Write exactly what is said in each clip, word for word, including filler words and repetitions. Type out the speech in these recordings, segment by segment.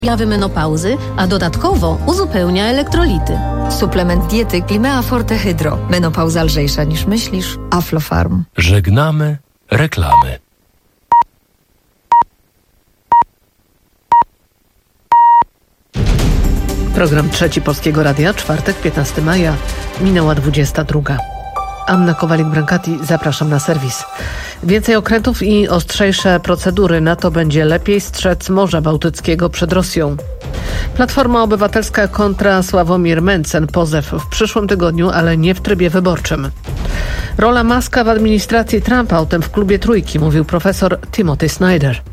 Jawy menopauzy, a dodatkowo uzupełnia elektrolity. Suplement diety Climea Forte Hydro. Menopauza lżejsza niż myślisz. Aflofarm. Żegnamy reklamy. Program Trzeci Polskiego Radia, czwartek, piętnastego maja, minęła dwudziesta druga. Anna Kowalik-Brankati, zapraszam na serwis. Więcej okrętów i ostrzejsze procedury, na to będzie lepiej strzec Morza Bałtyckiego przed Rosją. Platforma Obywatelska kontra Sławomir Mencen, pozew w przyszłym tygodniu, ale nie w trybie wyborczym. Rola Muska w administracji Trumpa, o tym w klubie Trójki mówił profesor Timothy Snyder.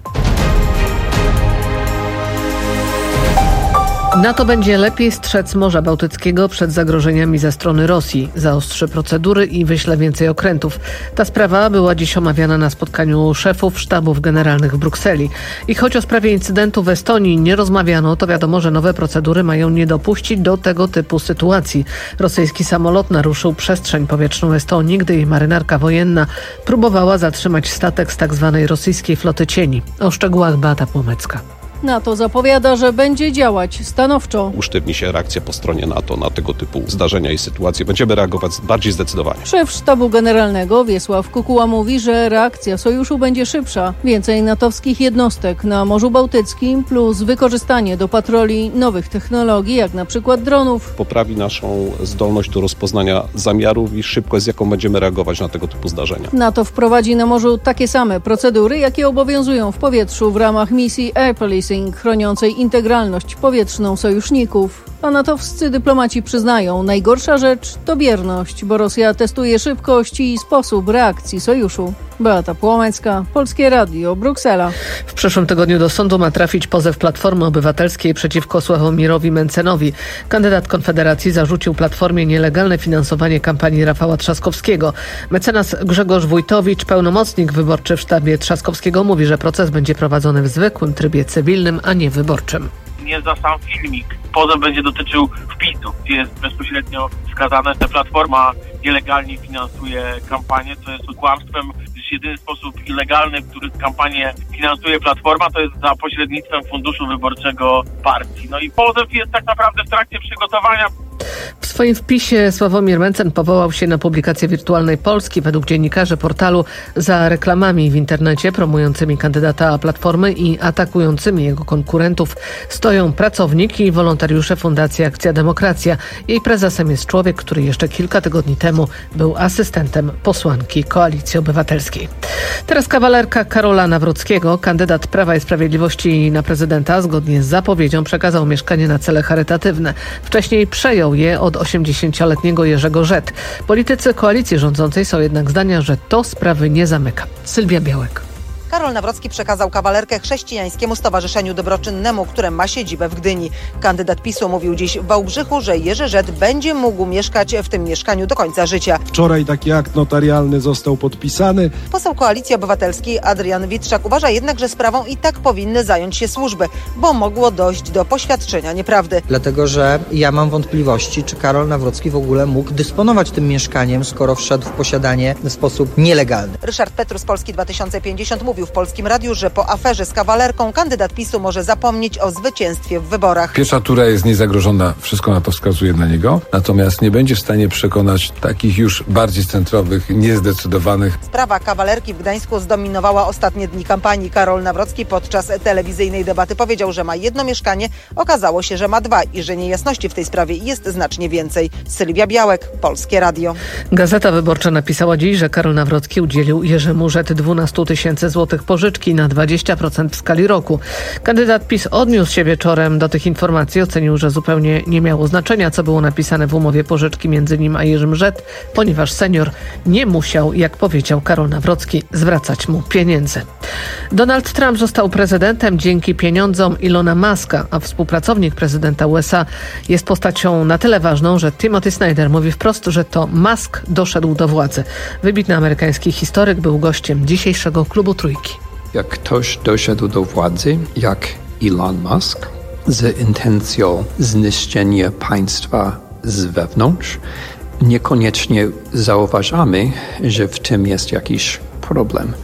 NATO będzie lepiej strzec Morza Bałtyckiego przed zagrożeniami ze strony Rosji. Zaostrzy procedury i wyśle więcej okrętów. Ta sprawa była dziś omawiana na spotkaniu szefów sztabów generalnych w Brukseli. I choć o sprawie incydentu w Estonii nie rozmawiano, to wiadomo, że nowe procedury mają nie dopuścić do tego typu sytuacji. Rosyjski samolot naruszył przestrzeń powietrzną Estonii, gdy jej marynarka wojenna próbowała zatrzymać statek z tzw. rosyjskiej floty cieni. O szczegółach Beata Płomecka. NATO zapowiada, że będzie działać stanowczo. Usztywni się reakcja po stronie NATO na tego typu zdarzenia i sytuacje. Będziemy reagować bardziej zdecydowanie. Szef Sztabu Generalnego Wiesław Kukuła mówi, że reakcja sojuszu będzie szybsza. Więcej natowskich jednostek na Morzu Bałtyckim plus wykorzystanie do patroli nowych technologii, jak na przykład dronów. Poprawi naszą zdolność do rozpoznania zamiarów i szybkość, z jaką będziemy reagować na tego typu zdarzenia. NATO wprowadzi na morzu takie same procedury, jakie obowiązują w powietrzu w ramach misji Air Police chroniącej integralność powietrzną sojuszników. A natowscy dyplomaci przyznają, najgorsza rzecz to bierność, bo Rosja testuje szybkość i sposób reakcji sojuszu. Beata Płomecka, Polskie Radio, Bruksela. W przyszłym tygodniu do sądu ma trafić pozew Platformy Obywatelskiej przeciwko Sławomirowi Mencenowi. Kandydat Konfederacji zarzucił Platformie nielegalne finansowanie kampanii Rafała Trzaskowskiego. Mecenas Grzegorz Wójtowicz, pełnomocnik wyborczy w sztabie Trzaskowskiego, mówi, że proces będzie prowadzony w zwykłym trybie cywilnym, a nie wyborczym. Nie za sam filmik. Pozew będzie dotyczył wpisów, gdzie jest bezpośrednio wskazane, że Platforma nielegalnie finansuje kampanię, co jest kłamstwem, gdyż jedyny sposób legalny, w który kampanię finansuje Platforma, to jest za pośrednictwem funduszu wyborczego partii. No i pozew jest tak naprawdę w trakcie przygotowania. W swoim wpisie Sławomir Mencen powołał się na publikację Wirtualnej Polski. Według dziennikarzy portalu za reklamami w internecie promującymi kandydata Platformy i atakującymi jego konkurentów stoją pracownik i wolontariusze Fundacji Akcja Demokracja. Jej prezesem jest człowiek, który jeszcze kilka tygodni temu był asystentem posłanki Koalicji Obywatelskiej. Teraz kawalerka Karola Nawrockiego, kandydat Prawa i Sprawiedliwości na prezydenta, zgodnie z zapowiedzią przekazał mieszkanie na cele charytatywne. Wcześniej przejął je od osiemdziesięcioletniego Jerzego Żet. Politycy koalicji rządzącej są jednak zdania, że to sprawy nie zamyka. Sylwia Białek. Karol Nawrocki przekazał kawalerkę Chrześcijańskiemu Stowarzyszeniu Dobroczynnemu, które ma siedzibę w Gdyni. Kandydat PiSu mówił dziś w Wałbrzychu, że Jerzy Żet będzie mógł mieszkać w tym mieszkaniu do końca życia. Wczoraj taki akt notarialny został podpisany. Poseł Koalicji Obywatelskiej Adrian Witczak uważa jednak, że sprawą i tak powinny zająć się służby, bo mogło dojść do poświadczenia nieprawdy. Dlatego, że ja mam wątpliwości, czy Karol Nawrocki w ogóle mógł dysponować tym mieszkaniem, skoro wszedł w posiadanie w sposób nielegalny. Ryszard Petru z Polski dwa tysiące pięćdziesiąt mówił w Polskim Radiu, że po aferze z kawalerką kandydat PiSu może zapomnieć o zwycięstwie w wyborach. Pierwsza tura jest niezagrożona, wszystko na to wskazuje na niego, natomiast nie będzie w stanie przekonać takich już bardziej centrowych, niezdecydowanych. Sprawa kawalerki w Gdańsku zdominowała ostatnie dni kampanii. Karol Nawrocki podczas telewizyjnej debaty powiedział, że ma jedno mieszkanie, okazało się, że ma dwa i że niejasności w tej sprawie jest znacznie więcej. Sylwia Białek, Polskie Radio. Gazeta Wyborcza napisała dziś, że Karol Nawrocki udzielił Jerzemu Żet dwanaście tysięcy złotych pożyczki na dwadzieścia procent w skali roku. Kandydat PiS odniósł się wieczorem do tych informacji, ocenił, że zupełnie nie miało znaczenia, co było napisane w umowie pożyczki między nim a Jerzym Żet, ponieważ senior nie musiał, jak powiedział Karol Nawrocki, zwracać mu pieniędzy. Donald Trump został prezydentem dzięki pieniądzom Ilona Muska, a współpracownik prezydenta U S A jest postacią na tyle ważną, że Timothy Snyder mówi wprost, że to Musk doszedł do władzy. Wybitny amerykański historyk był gościem dzisiejszego klubu Trójki. Jak ktoś doszedł do władzy, jak Elon Musk, z intencją zniszczenia państwa z wewnątrz, niekoniecznie zauważamy, że w tym jest jakiś problem.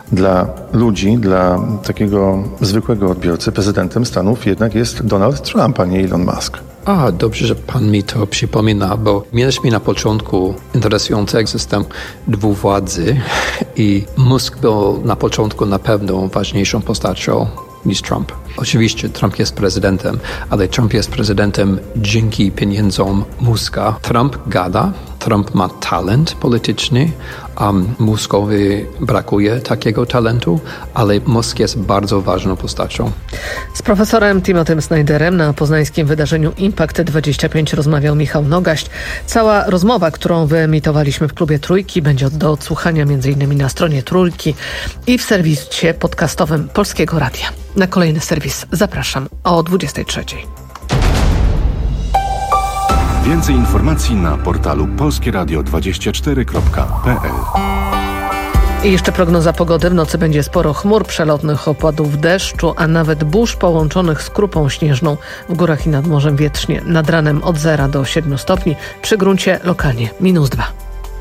Dla ludzi, dla takiego zwykłego odbiorcy prezydentem Stanów jednak jest Donald Trump, a nie Elon Musk. A, dobrze, że pan mi to przypomina, bo mieliśmy na początku interesujący system dwuwładzy i Musk był na początku na pewno ważniejszą postacią niż Trump. Oczywiście Trump jest prezydentem, ale Trump jest prezydentem dzięki pieniądzom Muska. Trump gada, Trump ma talent polityczny, a Muskowi brakuje takiego talentu, ale Musk jest bardzo ważną postacią. Z profesorem Timothy'm Snyderem na poznańskim wydarzeniu Impact dwadzieścia pięć rozmawiał Michał Nogaś. Cała rozmowa, którą wyemitowaliśmy w Klubie Trójki, będzie do odsłuchania m.in. na stronie Trójki i w serwisie podcastowym Polskiego Radia. Na kolejny serwis zapraszam o dwudziestej trzeciej. Więcej informacji na portalu polskieradio dwadzieścia cztery kropka p l. I jeszcze prognoza pogody. W nocy będzie sporo chmur, przelotnych opadów deszczu, a nawet burz połączonych z krupą śnieżną w górach i nad morzem wietrznie. Nad ranem od zera do siedmiu stopni, przy gruncie lokalnie minus dwa.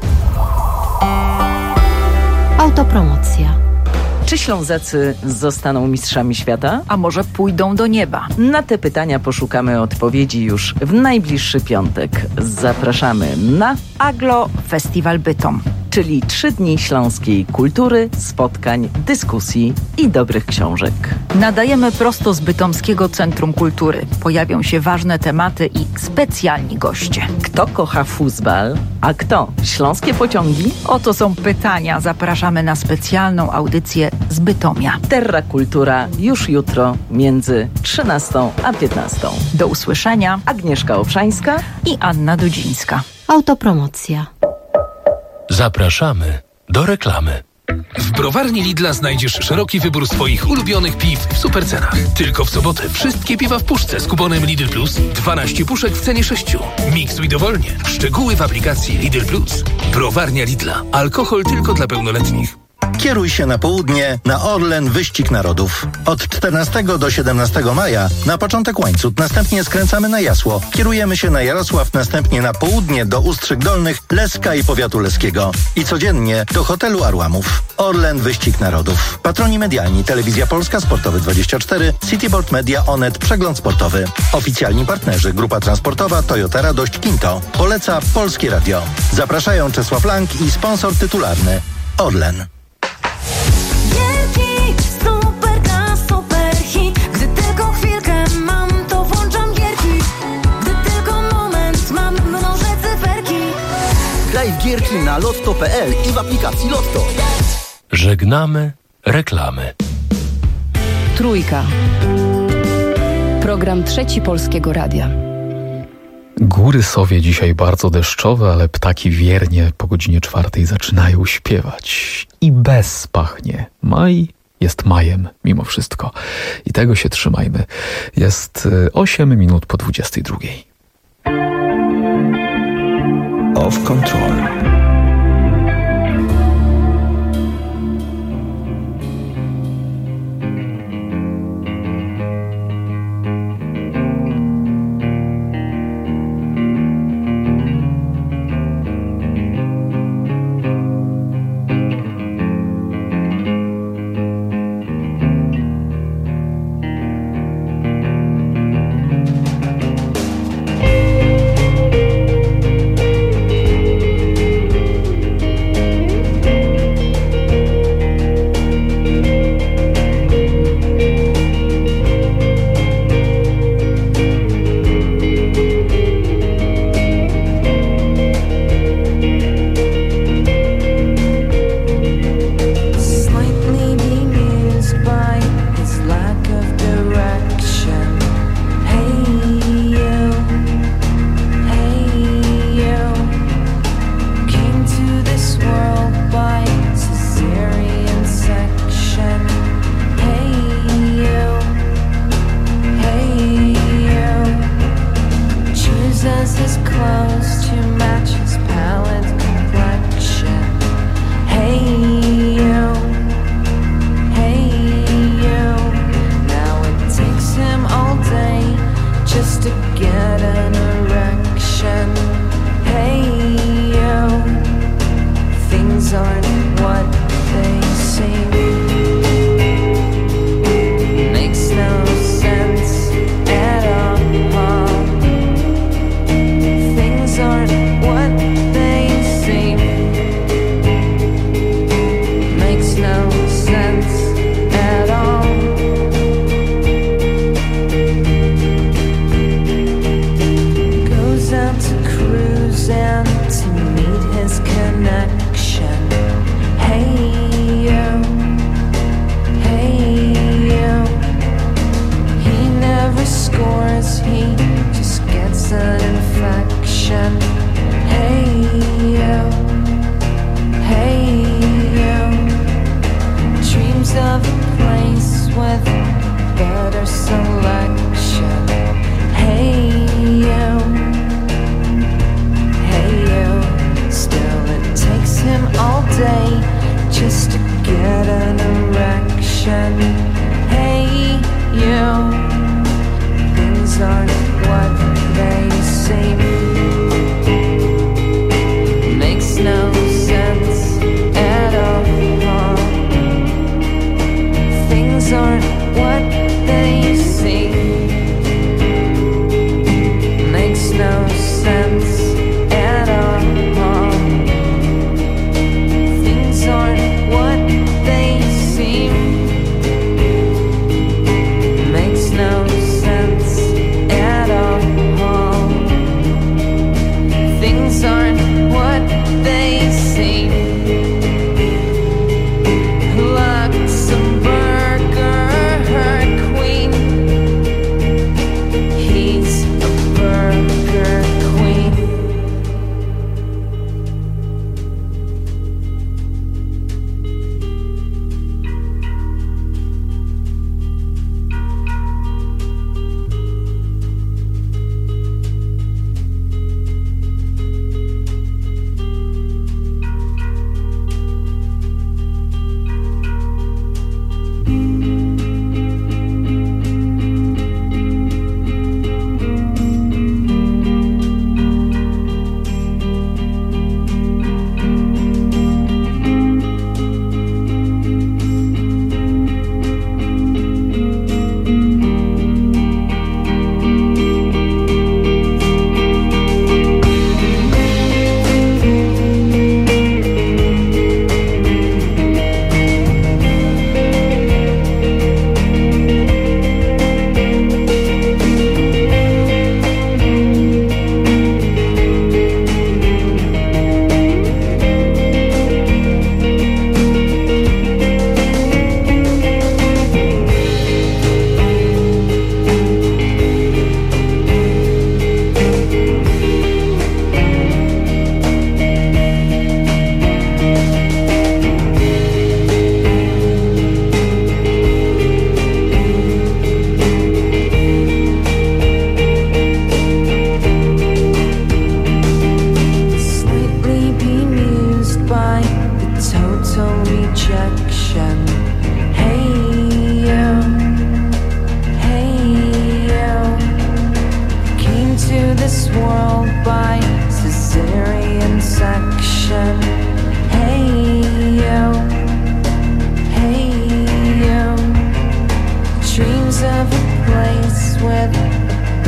Autopromocja. Czy Ślązacy zostaną mistrzami świata? A może pójdą do nieba? Na te pytania poszukamy odpowiedzi już w najbliższy piątek. Zapraszamy na Aglo Festiwal Bytom, czyli trzy dni śląskiej kultury, spotkań, dyskusji i dobrych książek. Nadajemy prosto z Bytomskiego Centrum Kultury. Pojawią się ważne tematy i specjalni goście. Kto kocha fuzbal, a kto śląskie pociągi? Oto są pytania. Zapraszamy na specjalną audycję z Bytomia. Terra Kultura już jutro między trzynastą a piętnastą. Do usłyszenia. Agnieszka Owszańska i Anna Dudzińska. Autopromocja. Zapraszamy do reklamy. W browarni Lidla znajdziesz szeroki wybór swoich ulubionych piw w supercenach. Tylko w sobotę wszystkie piwa w puszce z kuponem Lidl Plus. dwanaście puszek w cenie sześciu. Miksuj dowolnie. Szczegóły w aplikacji Lidl Plus. Browarnia Lidla. Alkohol tylko dla pełnoletnich. Kieruj się na południe na Orlen Wyścig Narodów. Od czternastego do siedemnastego maja na początek Łańcut, następnie skręcamy na Jasło. Kierujemy się na Jarosław, następnie na południe do Ustrzyk Dolnych, Leska i powiatu leskiego. I codziennie do hotelu Arłamów. Orlen Wyścig Narodów. Patroni medialni: Telewizja Polska, Sportowy dwadzieścia cztery, Cityboard Media, Onet, Przegląd Sportowy. Oficjalni partnerzy: Grupa Transportowa, Toyota Radość, Kinto. Poleca Polskie Radio. Zapraszają Czesław Lang i sponsor tytularny Orlen. Graj w gierki na lotto kropka p l i w aplikacji Lotto. Żegnamy reklamy. Trójka. Program Trzeci Polskiego Radia. Góry Sowie dzisiaj bardzo deszczowe, ale ptaki wiernie po godzinie czwartej zaczynają śpiewać. I bez pachnie. Maj jest majem mimo wszystko. I tego się trzymajmy. Jest osiem minut po dwudziestej drugiej. Off Control.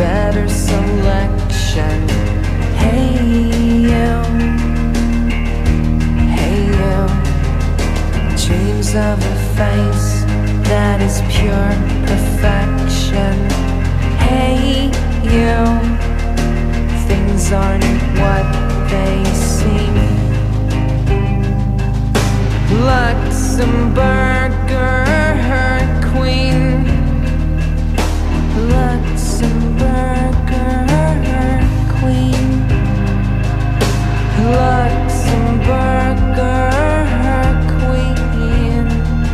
better selection. Hey you, hey you, dreams of a face that is pure perfection. Hey you, things aren't what they seem. Luxembourger queen, Luxembourger queen, Luxembourger queen,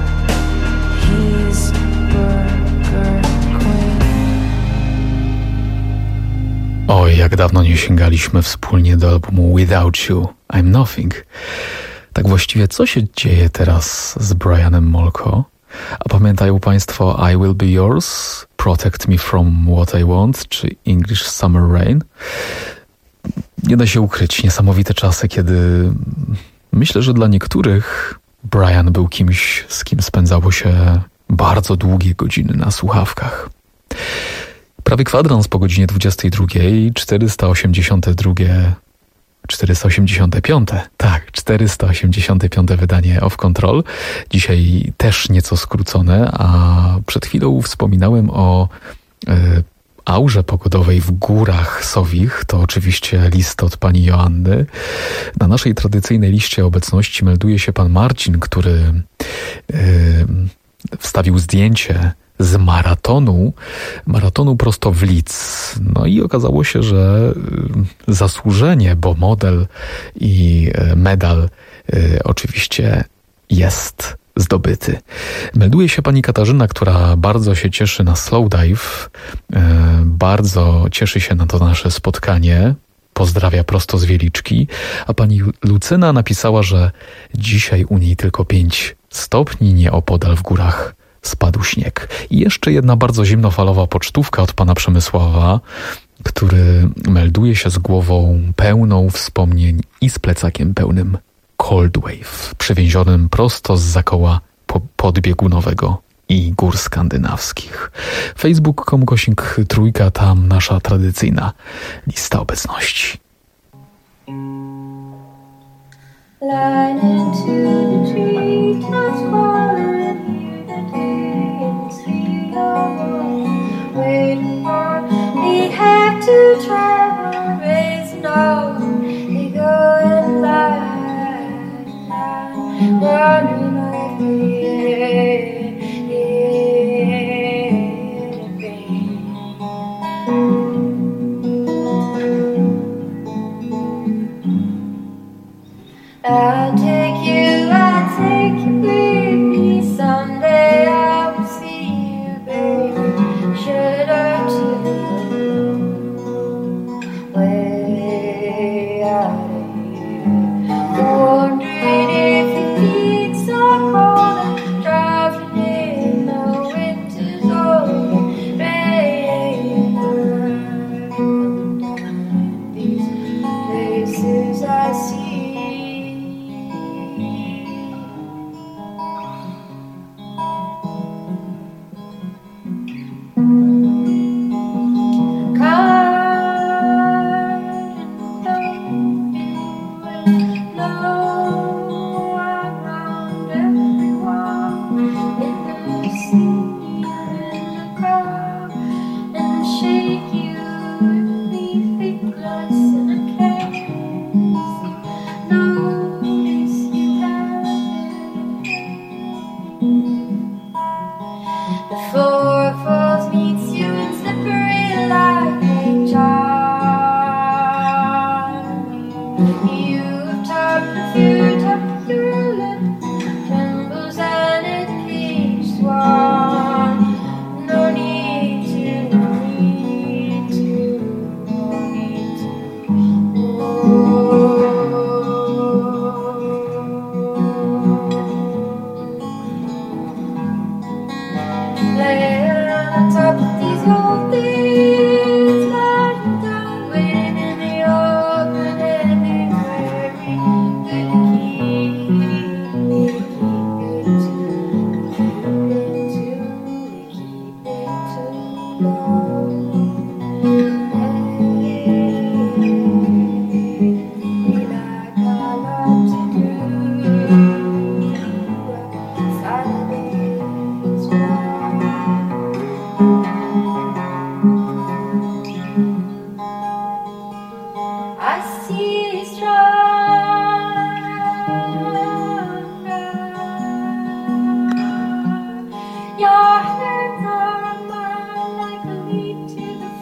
he's burger queen. Oj, jak dawno nie sięgaliśmy wspólnie do albumu Without You, I'm Nothing. Tak właściwie co się dzieje teraz z Brianem Molko? A pamiętają Państwo I Will Be Yours, Protect Me From What I Want, czy English Summer Rain? Nie da się ukryć, niesamowite czasy, kiedy myślę, że dla niektórych Brian był kimś, z kim spędzało się bardzo długie godziny na słuchawkach. Prawie kwadrans po godzinie dwudziestej drugiej, czterysta osiemdziesiąte drugie czterysta osiemdziesiąte piąte, tak, czterysta osiemdziesiąte piąte wydanie Off Control. Dzisiaj też nieco skrócone, a przed chwilą wspominałem o y, aurze pogodowej w górach Sowich. To oczywiście list od pani Joanny. Na naszej tradycyjnej liście obecności melduje się pan Marcin, który y, wstawił zdjęcie z maratonu, maratonu prosto w Lidz. No i okazało się, że zasłużenie, bo model i medal y, oczywiście jest zdobyty. Melduje się pani Katarzyna, która bardzo się cieszy na Slowdive, y, bardzo cieszy się na to nasze spotkanie. Pozdrawia prosto z Wieliczki, a pani Lucyna napisała, że dzisiaj u niej tylko pięć stopni, nieopodal w górach spadł śnieg. I jeszcze jedna bardzo zimnofalowa pocztówka od pana Przemysława, który melduje się z głową pełną wspomnień i z plecakiem pełnym Cold Wave, przywiezionym prosto z koła podbiegunowego i gór skandynawskich. facebook kropka com kośnik trójka, tam nasza tradycyjna lista obecności. Line into the tree, tops falling, hear the day, sweet away, waiting for me, have to travel, raising all, they go and lie, lie, wondering like the I'll take you, I'll take you with me. Someday I will see you, baby. Shudder to way out of here. Wondering if the beats are cold and driving in the winter's over. Rain,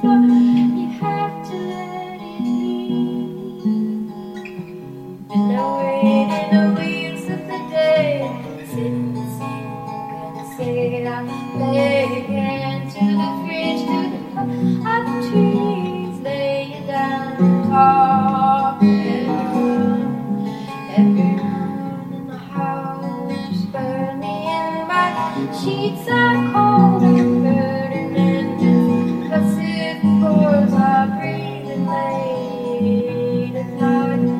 floor. You have to let it be. Been away in the wheels of the day, sitting in the seat, gonna say it out. Lay again to the fridge, to the top of the trees, lay it down and talk. Everyone, everyone in the house, burn me in my sheets are cold and burning, and just passive pores are breathing late at night.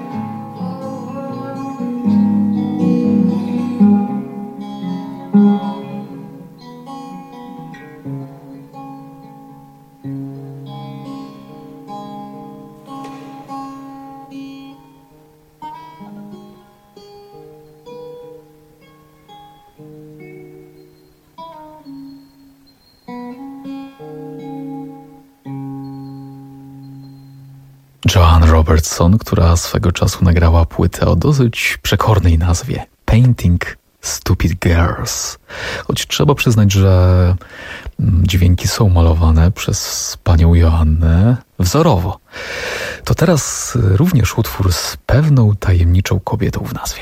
Joan Robertson, która swego czasu nagrała płytę o dosyć przekornej nazwie Painting Stupid Girls. Choć trzeba przyznać, że dźwięki są malowane przez panią Joannę wzorowo. To teraz również utwór z pewną tajemniczą kobietą w nazwie.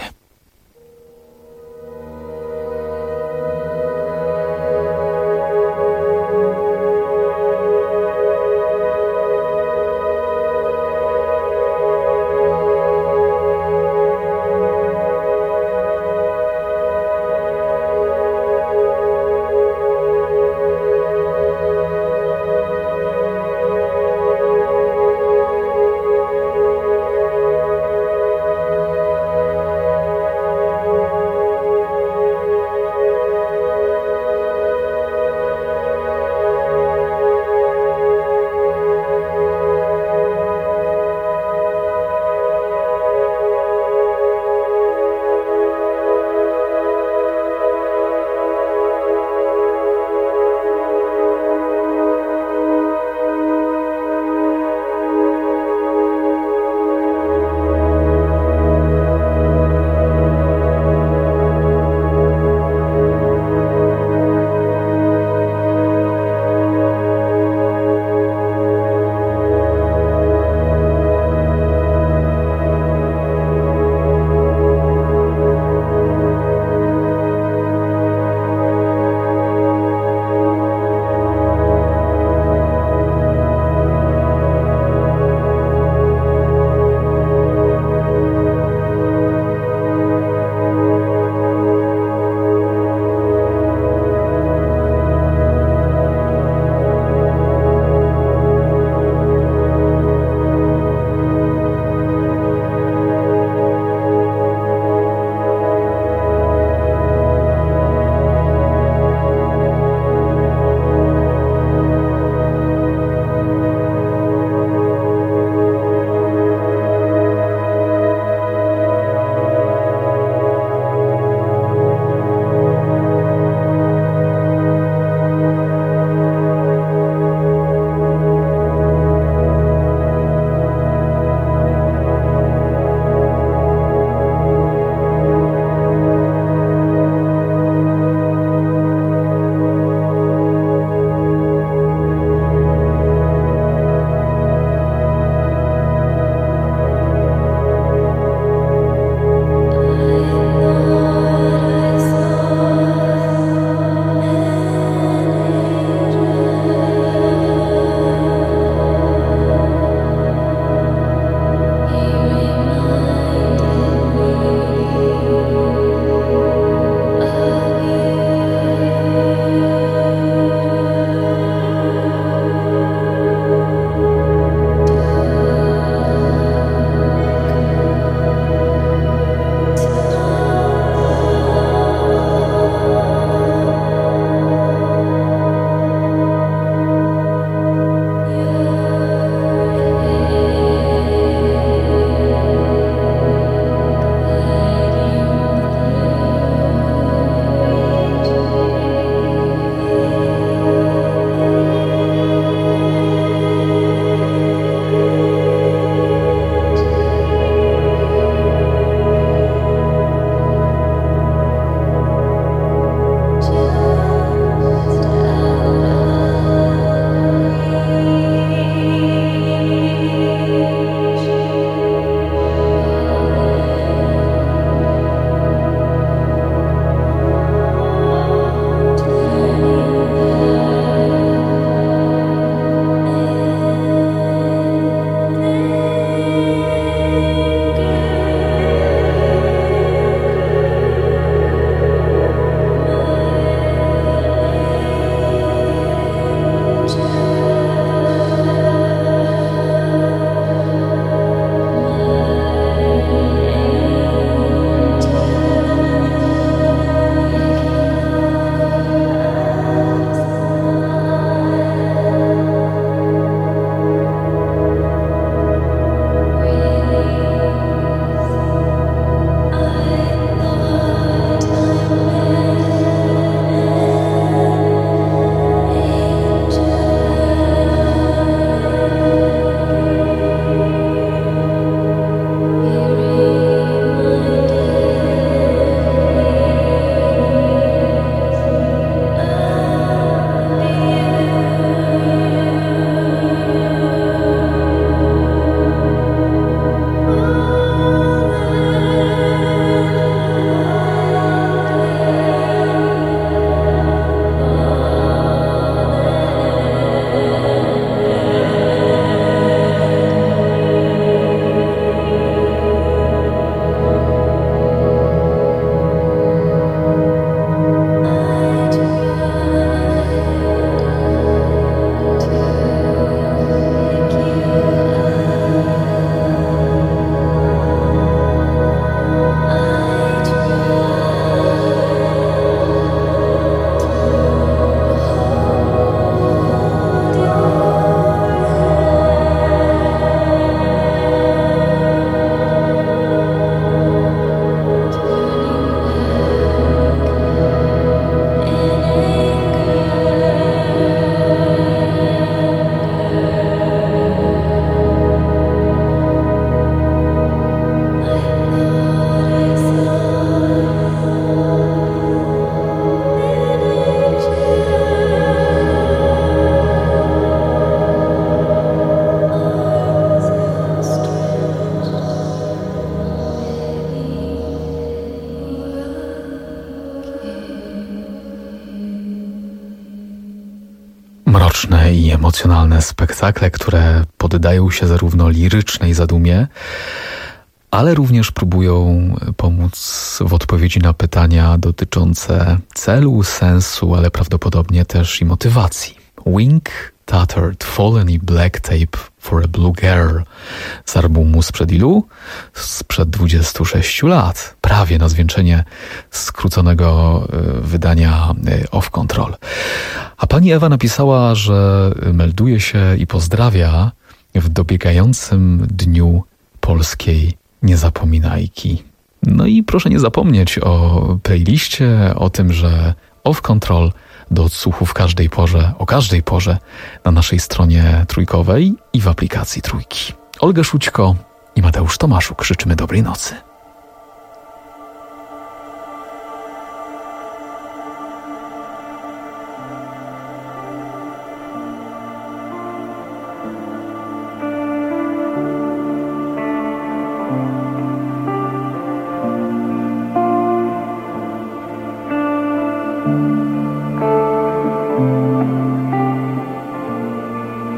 dramaturgiczne i emocjonalne spektakle, które poddają się zarówno lirycznej zadumie, ale również próbują pomóc w odpowiedzi na pytania dotyczące celu, sensu, ale prawdopodobnie też i motywacji. Wink, Tattered, Fallen i Black Tape for a Blue Girl z albumu sprzed ilu? Sprzed dwudziestu sześciu lat. Prawie na zwieńczenie skróconego wydania Off Control. A pani Ewa napisała, że melduje się i pozdrawia w dobiegającym dniu polskiej niezapominajki. No i proszę nie zapomnieć o playliście, o tym, że Off Control do odsłuchu w każdej porze, o każdej porze na naszej stronie trójkowej i w aplikacji Trójki. Olga Szućko i Mateusz Tomaszuk życzymy dobrej nocy.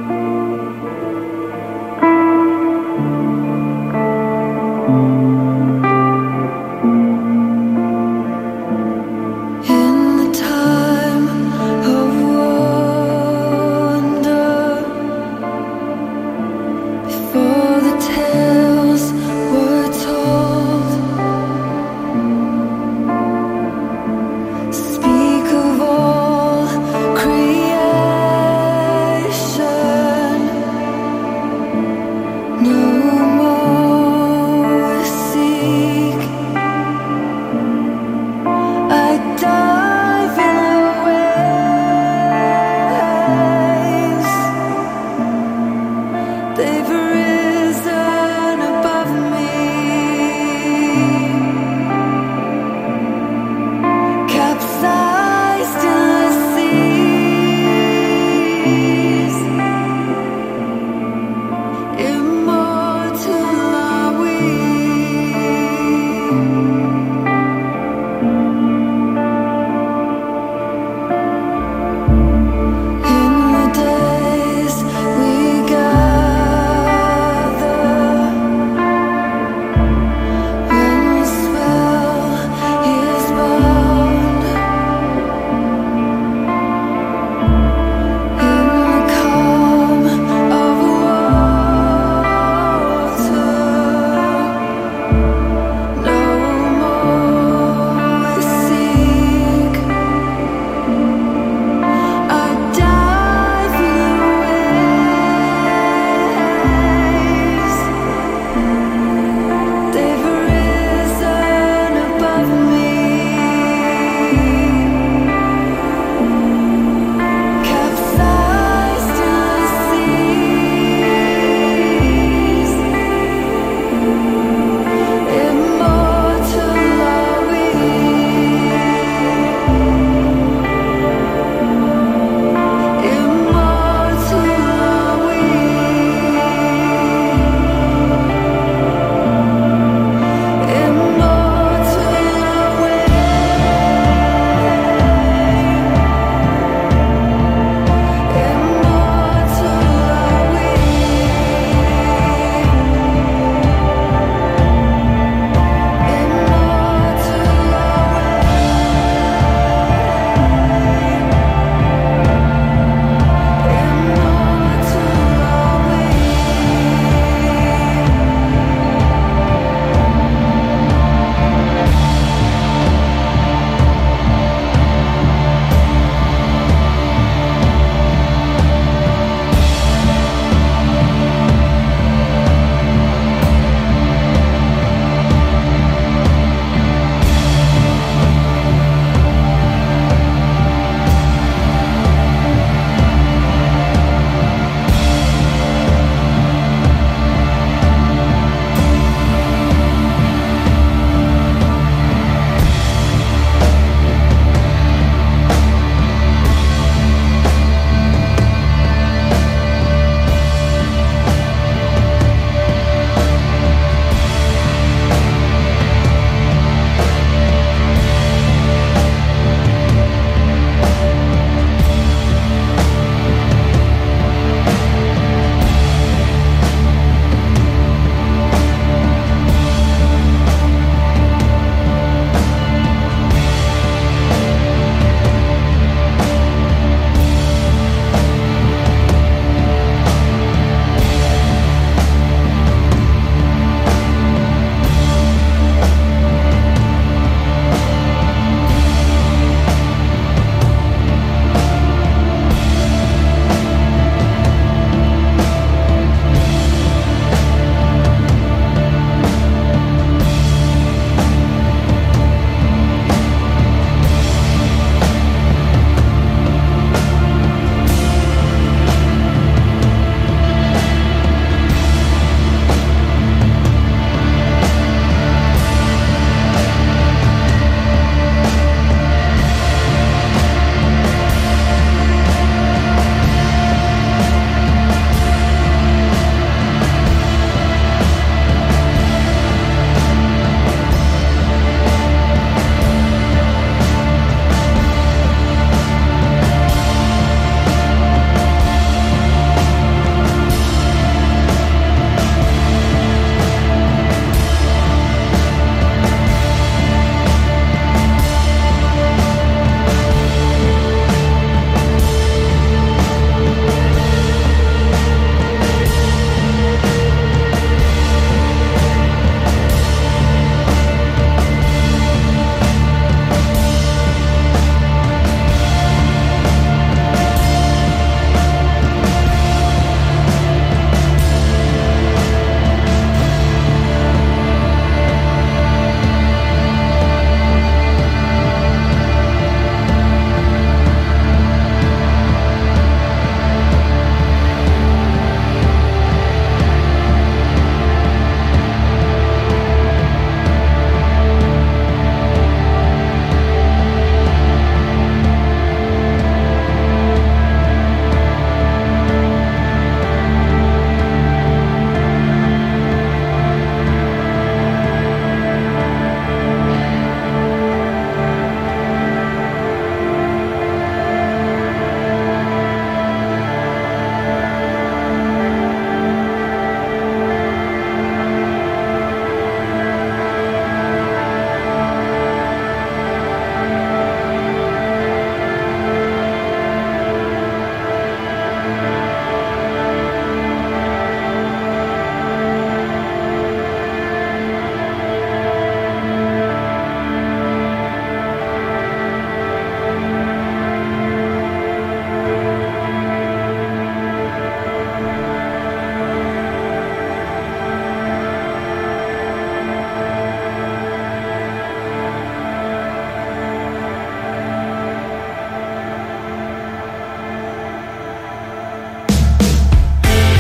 Thank you.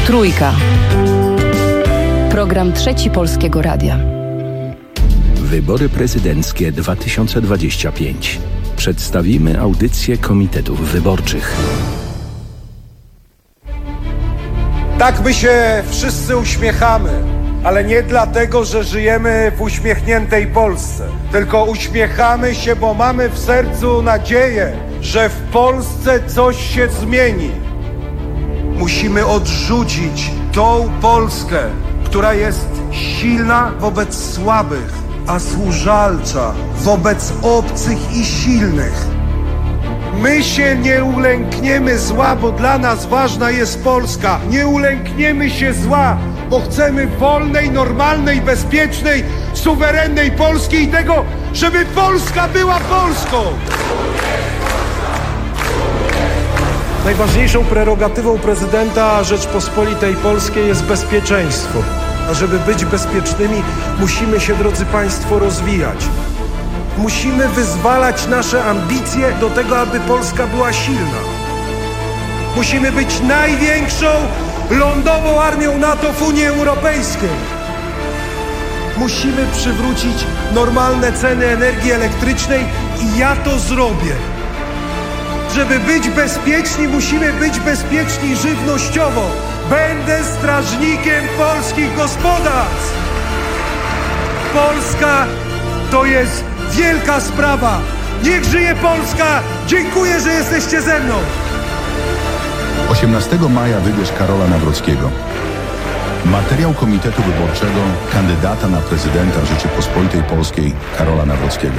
Trójka. Program Trzeci Polskiego Radia. Wybory prezydenckie dwa tysiące dwadzieścia pięć. Przedstawimy audycję komitetów wyborczych. Tak my się wszyscy uśmiechamy, ale nie dlatego, że żyjemy w uśmiechniętej Polsce, tylko uśmiechamy się, bo mamy w sercu nadzieję, że w Polsce coś się zmieni. Musimy odrzucić tą Polskę, która jest silna wobec słabych, a służalcza wobec obcych i silnych. My się nie ulękniemy zła, bo dla nas ważna jest Polska. Nie ulękniemy się zła, bo chcemy wolnej, normalnej, bezpiecznej, suwerennej Polski i tego, żeby Polska była Polską. Najważniejszą prerogatywą prezydenta Rzeczpospolitej Polskiej jest bezpieczeństwo. A żeby być bezpiecznymi, musimy się, drodzy Państwo, rozwijać. Musimy wyzwalać nasze ambicje do tego, aby Polska była silna. Musimy być największą lądową armią NATO w Unii Europejskiej. Musimy przywrócić normalne ceny energii elektrycznej i ja to zrobię. Żeby być bezpieczni, musimy być bezpieczni żywnościowo. Będę strażnikiem polskich gospodarstw. Polska to jest wielka sprawa. Niech żyje Polska! Dziękuję, że jesteście ze mną. osiemnastego maja wybierz Karola Nawrockiego. Materiał Komitetu Wyborczego kandydata na prezydenta Rzeczypospolitej Polskiej Karola Nawrockiego.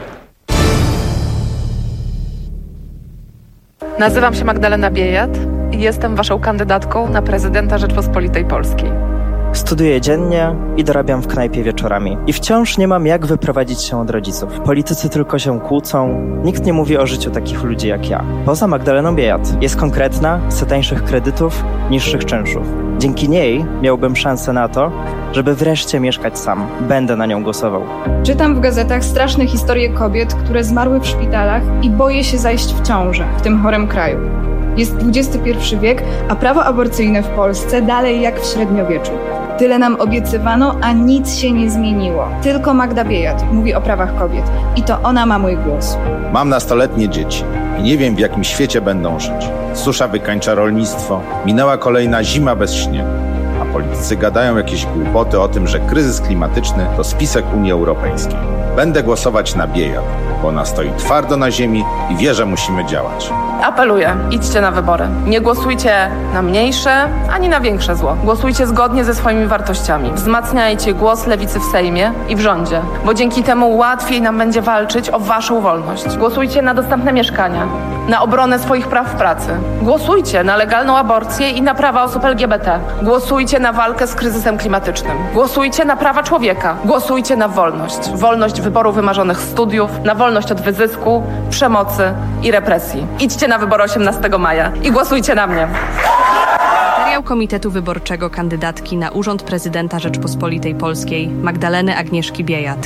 Nazywam się Magdalena Biejat i jestem waszą kandydatką na prezydenta Rzeczpospolitej Polskiej. Studiuję dziennie i dorabiam w knajpie wieczorami. I wciąż nie mam jak wyprowadzić się od rodziców. Politycy tylko się kłócą. Nikt nie mówi o życiu takich ludzi jak ja. Poza Magdaleną Biejat. Jest konkretna, chce tańszych kredytów, niższych czynszów. Dzięki niej miałbym szansę na to, żeby wreszcie mieszkać sam. Będę na nią głosował. Czytam w gazetach straszne historie kobiet, które zmarły w szpitalach i boję się zajść w ciążę w tym chorym kraju. Jest dwudziesty pierwszy wiek, a prawo aborcyjne w Polsce dalej jak w średniowieczu. Tyle nam obiecywano, a nic się nie zmieniło. Tylko Magda Biejat mówi o prawach kobiet i to ona ma mój głos. Mam nastoletnie dzieci i nie wiem, w jakim świecie będą żyć. Susza wykańcza rolnictwo, minęła kolejna zima bez śniegu, a politycy gadają jakieś głupoty o tym, że kryzys klimatyczny to spisek Unii Europejskiej. Będę głosować na Biejat, bo ona stoi twardo na ziemi i wie, że musimy działać. Apeluję, idźcie na wybory. Nie głosujcie na mniejsze, ani na większe zło. Głosujcie zgodnie ze swoimi wartościami. Wzmacniajcie głos lewicy w Sejmie i w rządzie, bo dzięki temu łatwiej nam będzie walczyć o waszą wolność. Głosujcie na dostępne mieszkania, na obronę swoich praw w pracy. Głosujcie na legalną aborcję i na prawa osób L G B T. Głosujcie na walkę z kryzysem klimatycznym. Głosujcie na prawa człowieka. Głosujcie na wolność. Wolność wyboru wymarzonych studiów, na wolność od wyzysku, przemocy i represji. Idźcie na wybory osiemnastego maja i głosujcie na mnie. Materiał Komitetu Wyborczego kandydatki na urząd prezydenta Rzeczpospolitej Polskiej Magdaleny Agnieszki Biejat.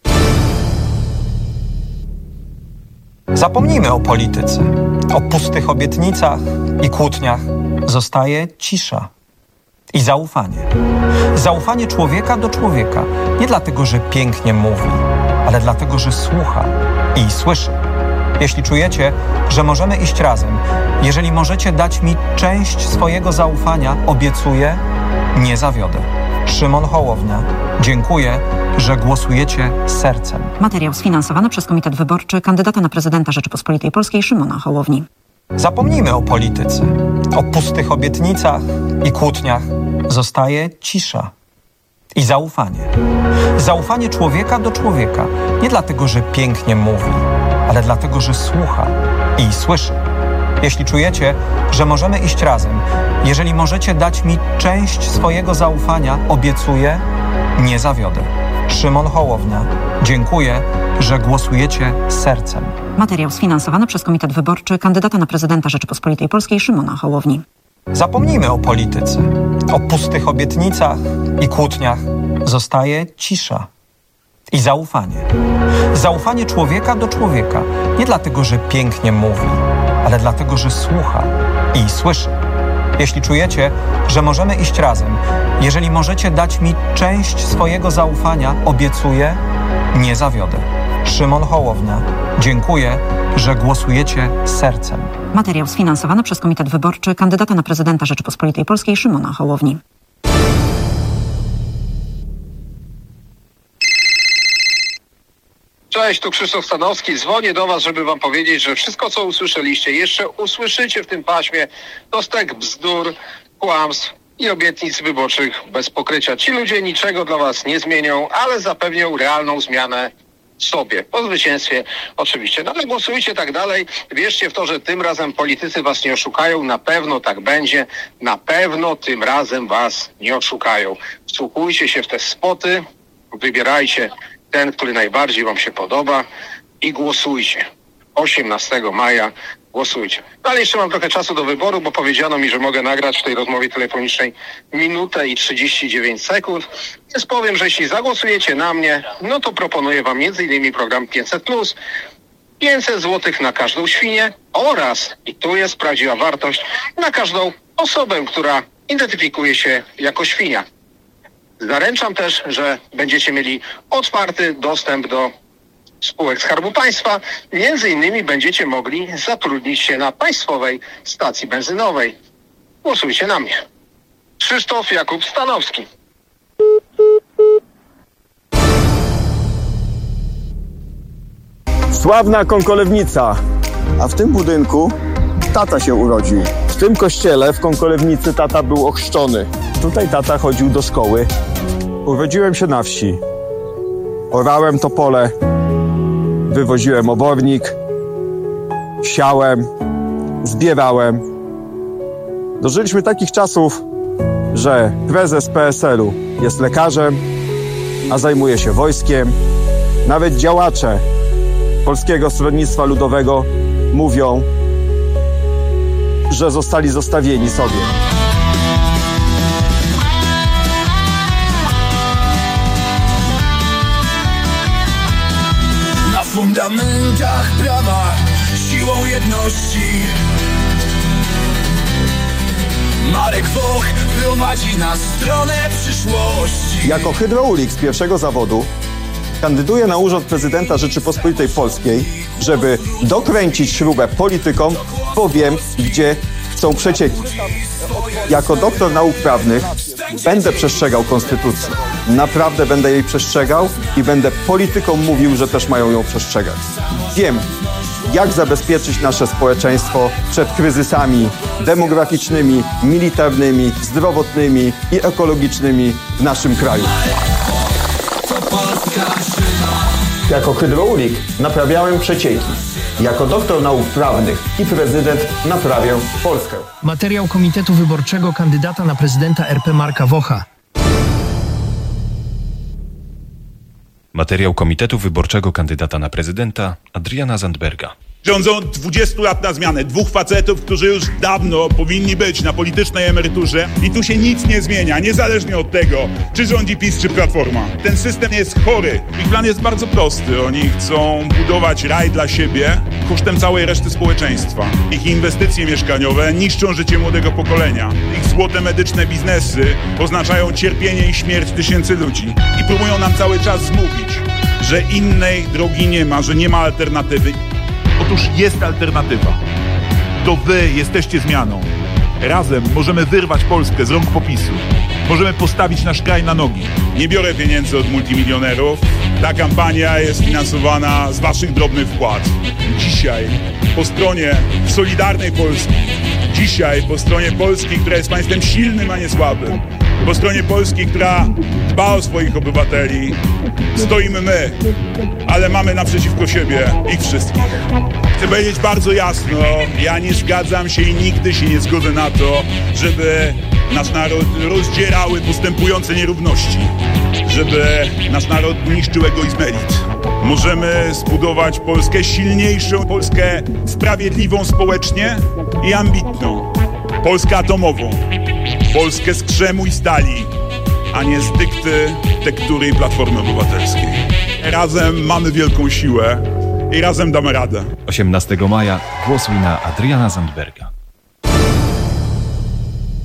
Zapomnijmy o polityce, o pustych obietnicach i kłótniach. Zostaje cisza i zaufanie. Zaufanie człowieka do człowieka. Nie dlatego, że pięknie mówi, ale dlatego, że słucha i słyszy. Jeśli czujecie, że możemy iść razem, jeżeli możecie dać mi część swojego zaufania, obiecuję, nie zawiodę. Szymon Hołownia. Dziękuję, że głosujecie sercem. Materiał sfinansowany przez Komitet Wyborczy kandydata na prezydenta Rzeczypospolitej Polskiej Szymona Hołowni. Zapomnijmy o polityce, o pustych obietnicach i kłótniach. Zostaje cisza i zaufanie. Zaufanie człowieka do człowieka. Nie dlatego, że pięknie mówi, ale dlatego, że słucha i słyszy. Jeśli czujecie, że możemy iść razem, jeżeli możecie dać mi część swojego zaufania, obiecuję, nie zawiodę. Szymon Hołownia. Dziękuję, że głosujecie sercem. Materiał sfinansowany przez Komitet Wyborczy kandydata na prezydenta Rzeczypospolitej Polskiej Szymona Hołowni. Zapomnijmy o polityce, o pustych obietnicach i kłótniach. Zostaje cisza i zaufanie. Zaufanie człowieka do człowieka. Nie dlatego, że pięknie mówi, ale dlatego, że słucha i słyszy. Jeśli czujecie, że możemy iść razem, jeżeli możecie dać mi część swojego zaufania, obiecuję, nie zawiodę. Szymon Hołownia. Dziękuję, że głosujecie sercem. Materiał sfinansowany przez Komitet Wyborczy kandydata na prezydenta Rzeczypospolitej Polskiej Szymona Hołowni. Cześć, tu Krzysztof Stanowski. Dzwonię do was, żeby wam powiedzieć, że wszystko, co usłyszeliście, jeszcze usłyszycie w tym paśmie, to stek bzdur, kłamstw i obietnic wyborczych bez pokrycia. Ci ludzie niczego dla was nie zmienią, ale zapewnią realną zmianę sobie. Po zwycięstwie oczywiście. No ale głosujcie tak dalej. Wierzcie w to, że tym razem politycy was nie oszukają. Na pewno tak będzie. Na pewno tym razem was nie oszukają. Wsłuchujcie się w te spoty. Wybierajcie ten, który najbardziej wam się podoba i głosujcie. osiemnastego maja głosujcie. No ale jeszcze mam trochę czasu do wyboru, bo powiedziano mi, że mogę nagrać w tej rozmowie telefonicznej minutę i trzydzieści dziewięć sekund. Więc powiem, że jeśli zagłosujecie na mnie, no to proponuję wam między innymi program pięćset plus, pięćset złotych na każdą świnię oraz, i tu jest prawdziwa wartość, na każdą osobę, która identyfikuje się jako świnia. Zaręczam też, że będziecie mieli otwarty dostęp do spółek Skarbu Państwa. Między innymi będziecie mogli zatrudnić się na państwowej stacji benzynowej. Głosujcie na mnie. Krzysztof Jakub Stanowski. Sławna Konkolewnica. A w tym budynku tata się urodził. W tym kościele w Konkolewnicy tata był ochrzczony. Tutaj tata chodził do szkoły. Urodziłem się na wsi. Orałem to pole. Wywoziłem obornik. Siałem. Zbierałem. Dożyliśmy takich czasów, że prezes P S L u jest lekarzem, a zajmuje się wojskiem. Nawet działacze Polskiego Stronnictwa Ludowego mówią, że zostali zostawieni sobie. Na fundamentach prawa, siłą jedności Marek Woch prowadzi na stronę przyszłości. Jako hydraulik z pierwszego zawodu kandyduję na urząd prezydenta Rzeczypospolitej Polskiej, żeby dokręcić śrubę politykom, bo wiem, gdzie są przecieki. Jako doktor nauk prawnych będę przestrzegał konstytucji. Naprawdę będę jej przestrzegał i będę politykom mówił, że też mają ją przestrzegać. Wiem, jak zabezpieczyć nasze społeczeństwo przed kryzysami demograficznymi, militarnymi, zdrowotnymi i ekologicznymi w naszym kraju. Jako hydraulik naprawiałem przecieki. Jako doktor nauk prawnych i prezydent naprawię Polskę. Materiał Komitetu Wyborczego kandydata na prezydenta R P Marka Wocha. Materiał Komitetu Wyborczego kandydata na prezydenta Adriana Zandberga. Rządzą dwadzieścia lat na zmianę. Dwóch facetów, którzy już dawno powinni być na politycznej emeryturze i tu się nic nie zmienia, niezależnie od tego, czy rządzi PiS, czy Platforma. Ten system jest chory. Ich plan jest bardzo prosty. Oni chcą budować raj dla siebie kosztem całej reszty społeczeństwa. Ich inwestycje mieszkaniowe niszczą życie młodego pokolenia. Ich złote medyczne biznesy oznaczają cierpienie i śmierć tysięcy ludzi. I próbują nam cały czas zmówić, że innej drogi nie ma, że nie ma alternatywy. Otóż jest alternatywa. To wy jesteście zmianą. Razem możemy wyrwać Polskę z rąk PO-PiSu. Możemy postawić nasz kraj na nogi. Nie biorę pieniędzy od multimilionerów. Ta kampania jest finansowana z waszych drobnych wpłat. Dzisiaj po stronie Solidarnej Polski, dzisiaj po stronie Polski, która jest państwem silnym, a nie słabym, po stronie Polski, która dba o swoich obywateli, stoimy my, ale mamy naprzeciwko siebie ich wszystkich. Chcę powiedzieć bardzo jasno, ja nie zgadzam się i nigdy się nie zgodzę na to, żeby nasz naród rozdzierały postępujące nierówności, żeby nasz naród niszczył egoizm elit. Możemy zbudować Polskę silniejszą, Polskę sprawiedliwą społecznie i ambitną. Polskę atomową, Polskę z krzemu i stali, a nie z dykty tektury i Platformy Obywatelskiej. Razem mamy wielką siłę i razem damy radę. osiemnastego maja głosuj na Adriana Zandberga.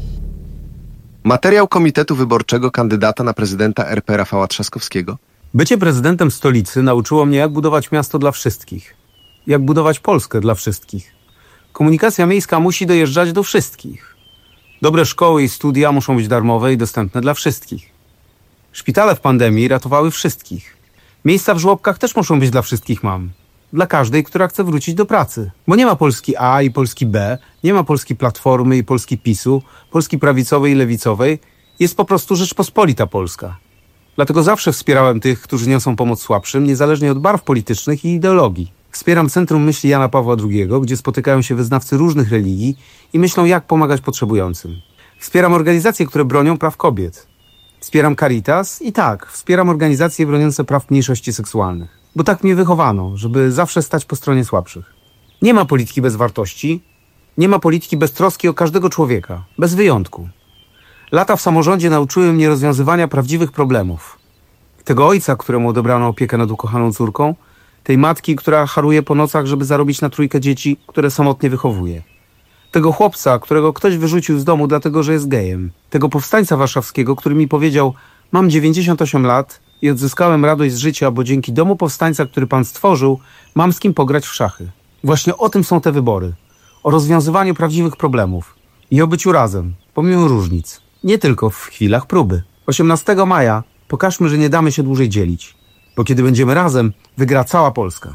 Materiał Komitetu Wyborczego kandydata na prezydenta R P Rafała Trzaskowskiego. Bycie prezydentem stolicy nauczyło mnie, jak budować miasto dla wszystkich. Jak budować Polskę dla wszystkich. Komunikacja miejska musi dojeżdżać do wszystkich. Dobre szkoły i studia muszą być darmowe i dostępne dla wszystkich. Szpitale w pandemii ratowały wszystkich. Miejsca w żłobkach też muszą być dla wszystkich mam. Dla każdej, która chce wrócić do pracy. Bo nie ma Polski A i Polski B, nie ma Polski Platformy i Polski PiSu, Polski prawicowej i lewicowej. Jest po prostu Rzeczpospolita Polska. Dlatego zawsze wspierałem tych, którzy niosą pomoc słabszym, niezależnie od barw politycznych i ideologii. Wspieram Centrum Myśli Jana Pawła drugiego, gdzie spotykają się wyznawcy różnych religii i myślą, jak pomagać potrzebującym. Wspieram organizacje, które bronią praw kobiet. Wspieram Caritas i tak, wspieram organizacje broniące praw mniejszości seksualnych. Bo tak mnie wychowano, żeby zawsze stać po stronie słabszych. Nie ma polityki bez wartości, nie ma polityki bez troski o każdego człowieka, bez wyjątku. Lata w samorządzie nauczyły mnie rozwiązywania prawdziwych problemów. Tego ojca, któremu odebrano opiekę nad ukochaną córką, tej matki, która haruje po nocach, żeby zarobić na trójkę dzieci, które samotnie wychowuje. Tego chłopca, którego ktoś wyrzucił z domu dlatego, że jest gejem. Tego powstańca warszawskiego, który mi powiedział: mam dziewięćdziesiąt osiem lat i odzyskałem radość z życia, bo dzięki domu powstańca, który pan stworzył, mam z kim pograć w szachy. Właśnie o tym są te wybory. O rozwiązywaniu prawdziwych problemów. I o byciu razem, pomimo różnic. Nie tylko w chwilach próby. osiemnastego maja pokażmy, że nie damy się dłużej dzielić. Bo kiedy będziemy razem, wygra cała Polska.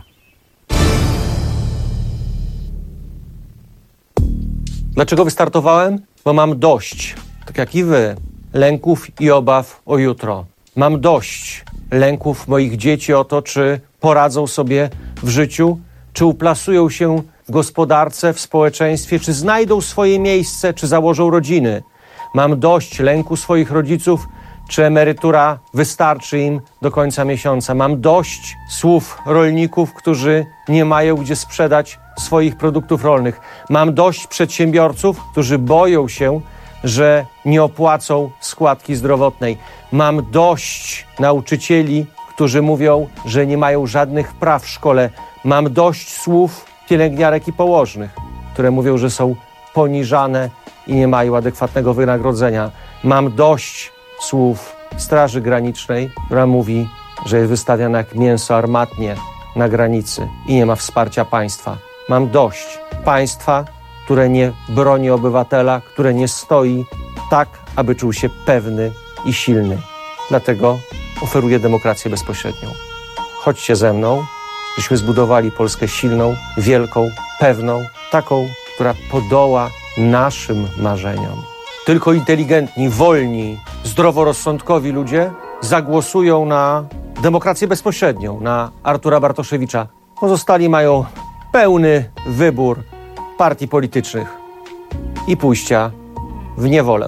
Dlaczego wystartowałem? Bo mam dość, tak jak i wy, lęków i obaw o jutro. Mam dość lęków moich dzieci o to, czy poradzą sobie w życiu, czy uplasują się w gospodarce, w społeczeństwie, czy znajdą swoje miejsce, czy założą rodziny. Mam dość lęku swoich rodziców, czy emerytura wystarczy im do końca miesiąca. Mam dość słów rolników, którzy nie mają gdzie sprzedać swoich produktów rolnych. Mam dość przedsiębiorców, którzy boją się, że nie opłacą składki zdrowotnej. Mam dość nauczycieli, którzy mówią, że nie mają żadnych praw w szkole. Mam dość słów pielęgniarek i położnych, które mówią, że są poniżane i nie mają adekwatnego wynagrodzenia. Mam dość słów Straży Granicznej, która mówi, że jest wystawiana jak mięso armatnie na granicy i nie ma wsparcia państwa. Mam dość państwa, które nie broni obywatela, które nie stoi tak, aby czuł się pewny i silny. Dlatego oferuję demokrację bezpośrednią. Chodźcie ze mną, żeśmy zbudowali Polskę silną, wielką, pewną, taką, która podoła naszym marzeniom. Tylko inteligentni, wolni, zdroworozsądkowi ludzie zagłosują na demokrację bezpośrednią, na Artura Bartoszewicza. Pozostali mają pełny wybór partii politycznych i pójścia w niewolę.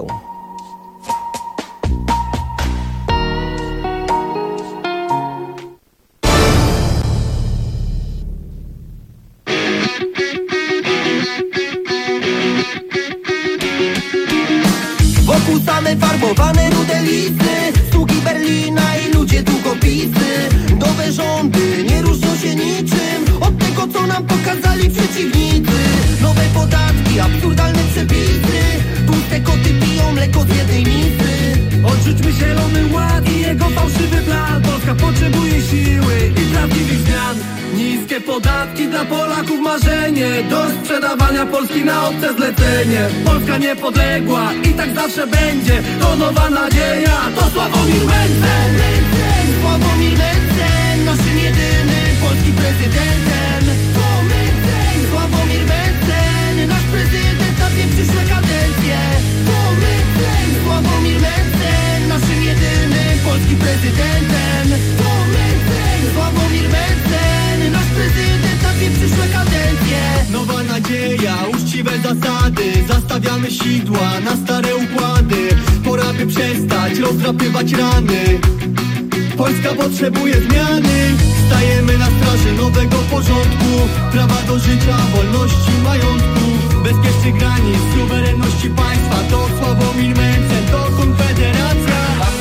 Wokół same farbowane rude listy, sługi Berlina i ludzie długopisy. Nowe rządy nie różnią się niczym od tego, co nam pokazali przeciwnicy. Nowe podatki, absurdalne przepisy, tłuste koty piją mleko z jednej misy. Odrzućmy zielony ład i jego fałszywy plan. Polska potrzebuje siły i prawdziwych zmian. Niskie podatki dla Polaków marzenie, do sprzedawania Polski na obce zlecenie. Polska niepodległa i tak zawsze będzie, to nowa nadzieja, to Sławomir Mencen. Sławomir Mencen, naszym jedynym polskim prezydentem. To Mencen, Sławomir Mencen, nasz prezydent na dwie przyszłe kadencje. To Mencen, Sławomir Mencen, naszym jedynym polskim prezydentem. To Mencen, Sławomir Mencen, nasz prezydent na dwie przyszłe kadencje. Nowa nadzieja, uczciwe zasady, zastawiamy sidła na stare układy. Pora by przestać rozdrapywać rany. Polska potrzebuje zmiany. Stajemy na straży nowego porządku, prawa do życia, wolności, majątku, bezpiecznych granic, suwerenności państwa. To Sławomir Mencen, to Konfederacja.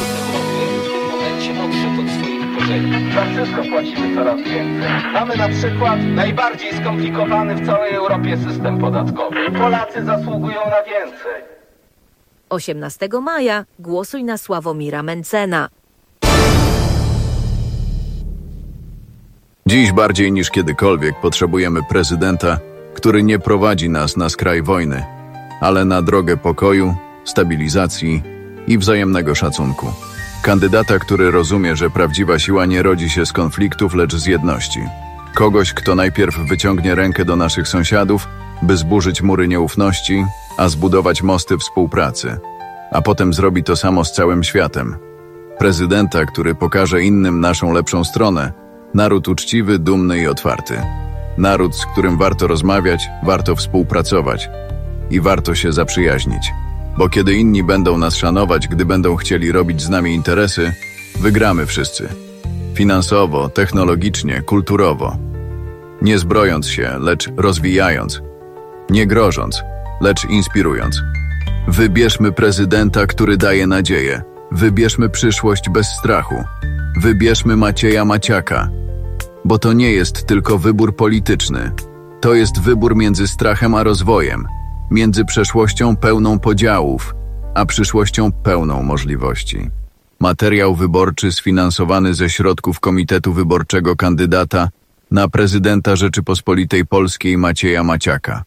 Za wszystko płacimy coraz więcej. Mamy na przykład najbardziej skomplikowany w całej Europie system podatkowy. Polacy zasługują na więcej. osiemnastego maja głosuj na Sławomira Mencena. Dziś bardziej niż kiedykolwiek potrzebujemy prezydenta, który nie prowadzi nas na skraj wojny, ale na drogę pokoju, stabilizacji i wzajemnego szacunku. Kandydata, który rozumie, że prawdziwa siła nie rodzi się z konfliktów, lecz z jedności. Kogoś, kto najpierw wyciągnie rękę do naszych sąsiadów, by zburzyć mury nieufności, a zbudować mosty współpracy, a potem zrobi to samo z całym światem. Prezydenta, który pokaże innym naszą lepszą stronę. Naród uczciwy, dumny i otwarty. Naród, z którym warto rozmawiać, warto współpracować i warto się zaprzyjaźnić. Bo kiedy inni będą nas szanować, gdy będą chcieli robić z nami interesy, wygramy wszyscy. Finansowo, technologicznie, kulturowo. Nie zbrojąc się, lecz rozwijając. Nie grożąc, lecz inspirując. Wybierzmy prezydenta, który daje nadzieję. Wybierzmy przyszłość bez strachu. Wybierzmy Macieja Maciaka. Bo to nie jest tylko wybór polityczny. To jest wybór między strachem a rozwojem. Między przeszłością pełną podziałów, a przyszłością pełną możliwości. Materiał wyborczy sfinansowany ze środków Komitetu Wyborczego kandydata na prezydenta Rzeczypospolitej Polskiej Macieja Maciaka.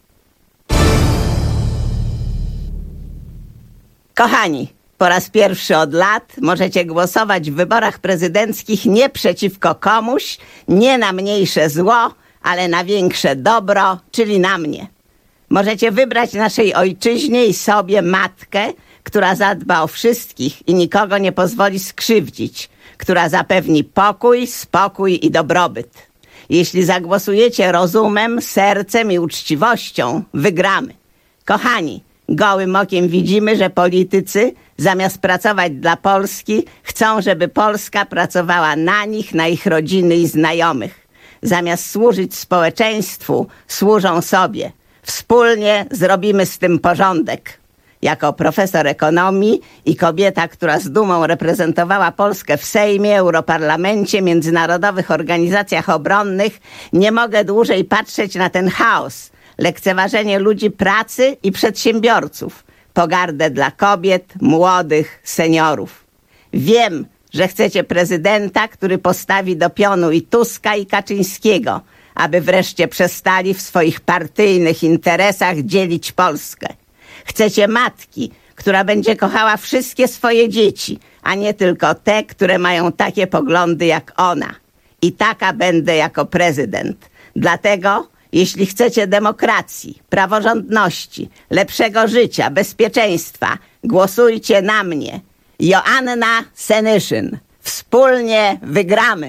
Kochani, po raz pierwszy od lat możecie głosować w wyborach prezydenckich nie przeciwko komuś, nie na mniejsze zło, ale na większe dobro, czyli na mnie. Możecie wybrać naszej ojczyźnie i sobie matkę, która zadba o wszystkich i nikogo nie pozwoli skrzywdzić, która zapewni pokój, spokój i dobrobyt. Jeśli zagłosujecie rozumem, sercem i uczciwością, wygramy. Kochani, gołym okiem widzimy, że politycy zamiast pracować dla Polski, chcą, żeby Polska pracowała na nich, na ich rodziny i znajomych. Zamiast służyć społeczeństwu, służą sobie. Wspólnie zrobimy z tym porządek. Jako profesor ekonomii i kobieta, która z dumą reprezentowała Polskę w Sejmie, Europarlamencie, międzynarodowych organizacjach obronnych, nie mogę dłużej patrzeć na ten chaos, lekceważenie ludzi pracy i przedsiębiorców, pogardę dla kobiet, młodych, seniorów. Wiem, że chcecie prezydenta, który postawi do pionu i Tuska, i Kaczyńskiego, aby wreszcie przestali w swoich partyjnych interesach dzielić Polskę. Chcecie matki, która będzie kochała wszystkie swoje dzieci, a nie tylko te, które mają takie poglądy jak ona. I taka będę jako prezydent. Dlatego, jeśli chcecie demokracji, praworządności, lepszego życia, bezpieczeństwa, głosujcie na mnie. Joanna Senyszyn. Wspólnie wygramy.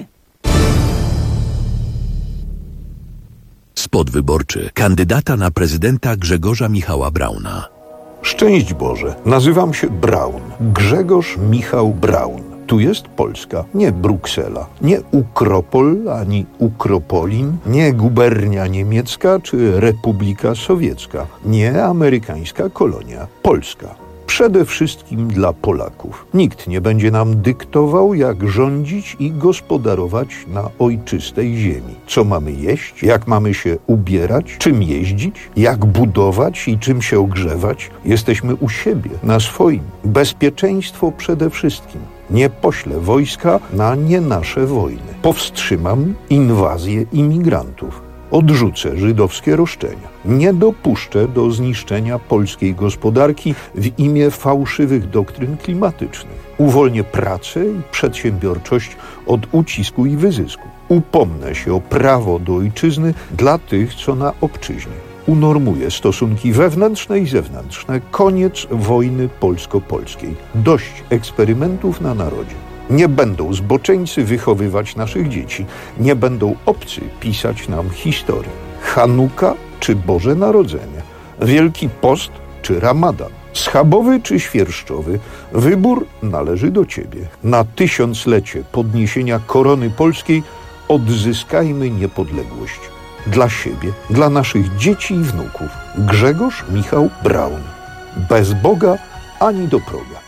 Spot wyborczy kandydata na prezydenta Grzegorza Michała Brauna. Szczęść Boże, nazywam się Braun, Grzegorz Michał Braun. Tu jest Polska, nie Bruksela, nie Ukropol ani Ukropolin, nie gubernia niemiecka czy Republika Sowiecka, nie amerykańska kolonia, Polska. Przede wszystkim dla Polaków. Nikt nie będzie nam dyktował, jak rządzić i gospodarować na ojczystej ziemi. Co mamy jeść, jak mamy się ubierać, czym jeździć, jak budować i czym się ogrzewać. Jesteśmy u siebie, na swoim. Bezpieczeństwo przede wszystkim. Nie poślę wojska na nie nasze wojny. Powstrzymam inwazję imigrantów. Odrzucę żydowskie roszczenia. Nie dopuszczę do zniszczenia polskiej gospodarki w imię fałszywych doktryn klimatycznych. Uwolnię pracę i przedsiębiorczość od ucisku i wyzysku. Upomnę się o prawo do ojczyzny dla tych, co na obczyźnie. Unormuję stosunki wewnętrzne i zewnętrzne. Koniec wojny polsko-polskiej. Dość eksperymentów na narodzie. Nie będą zboczeńcy wychowywać naszych dzieci. Nie będą obcy pisać nam historii. Chanuka czy Boże Narodzenie. Wielki Post czy Ramadan. Schabowy czy świerszczowy. Wybór należy do Ciebie. Na tysiąclecie podniesienia korony polskiej odzyskajmy niepodległość. Dla siebie, dla naszych dzieci i wnuków. Grzegorz Michał Braun. Bez Boga ani do proga.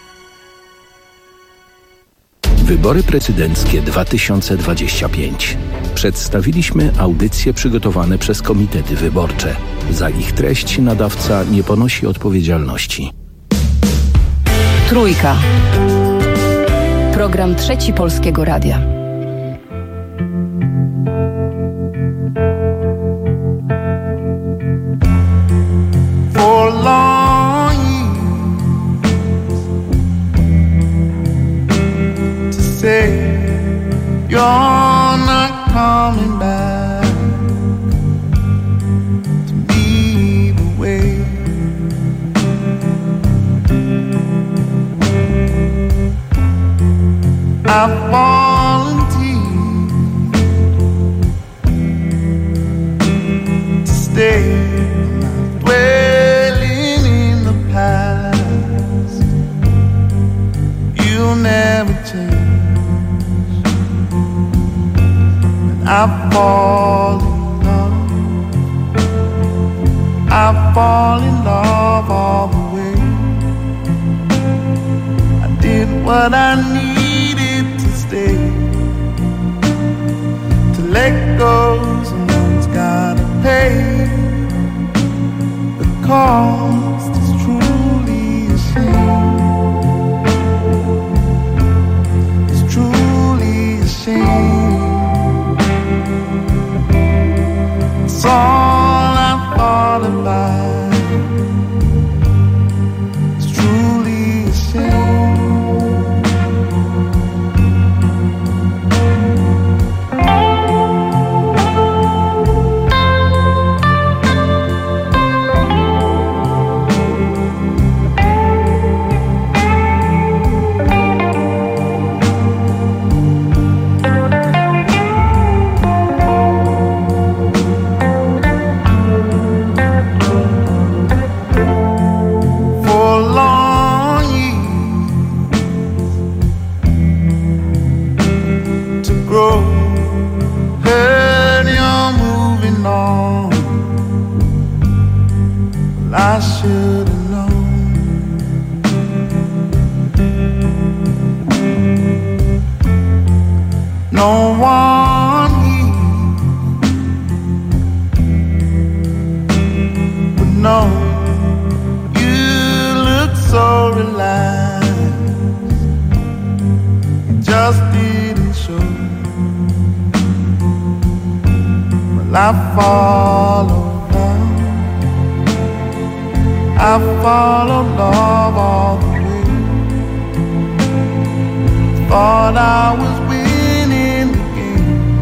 Wybory prezydenckie dwa tysiące dwadzieścia pięć. Przedstawiliśmy audycje przygotowane przez komitety wyborcze. Za ich treść nadawca nie ponosi odpowiedzialności. Trójka. Program Trzeci Polskiego Radia. For long to say you're not coming back to me the way I've volunteered to stay. Never change. When I fall in love, I fall in love all the way. I did what I needed to stay. To let go, someone's gotta pay the cost. Is truly a shame. It's all I thought about. It's truly a shame. I should have known. No one here would know. You look so relaxed. It just didn't show. Well, I followed. I followed love all the way. Thought I was winning the game.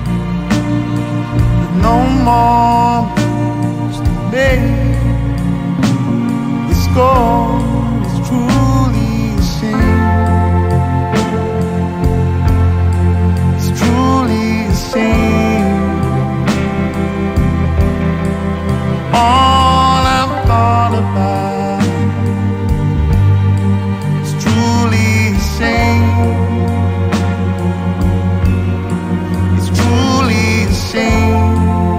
With no more moves to make. The score is truly a shame. It's truly a shame. All I've thought about is truly a shame. It's truly a shame.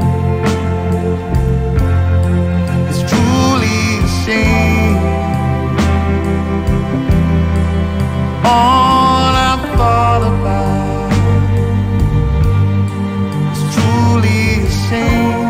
It's truly a shame. All I've thought about is truly a shame.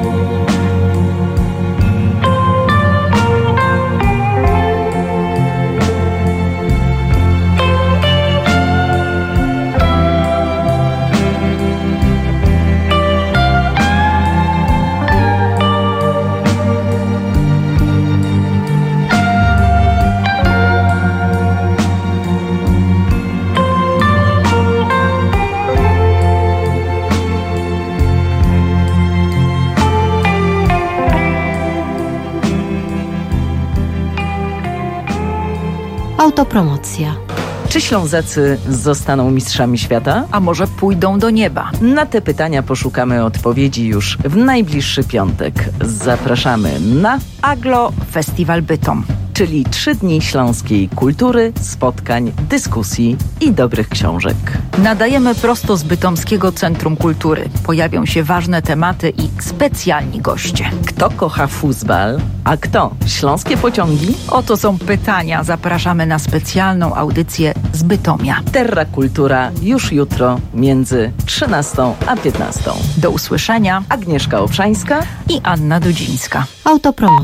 Autopromocja. Czy Ślązacy zostaną mistrzami świata? A może pójdą do nieba? Na te pytania poszukamy odpowiedzi już w najbliższy piątek. Zapraszamy na Aglo Festiwal Bytom, czyli trzy dni śląskiej kultury, spotkań, dyskusji i dobrych książek. Nadajemy prosto z Bytomskiego Centrum Kultury. Pojawią się ważne tematy i specjalni goście. Kto kocha fuzbal, a kto śląskie pociągi? Oto są pytania. Zapraszamy na specjalną audycję z Bytomia. Terra Kultura już jutro między trzynastą a piętnastą. Do usłyszenia. Agnieszka Obszańska i Anna Dudzińska. Autopromocja.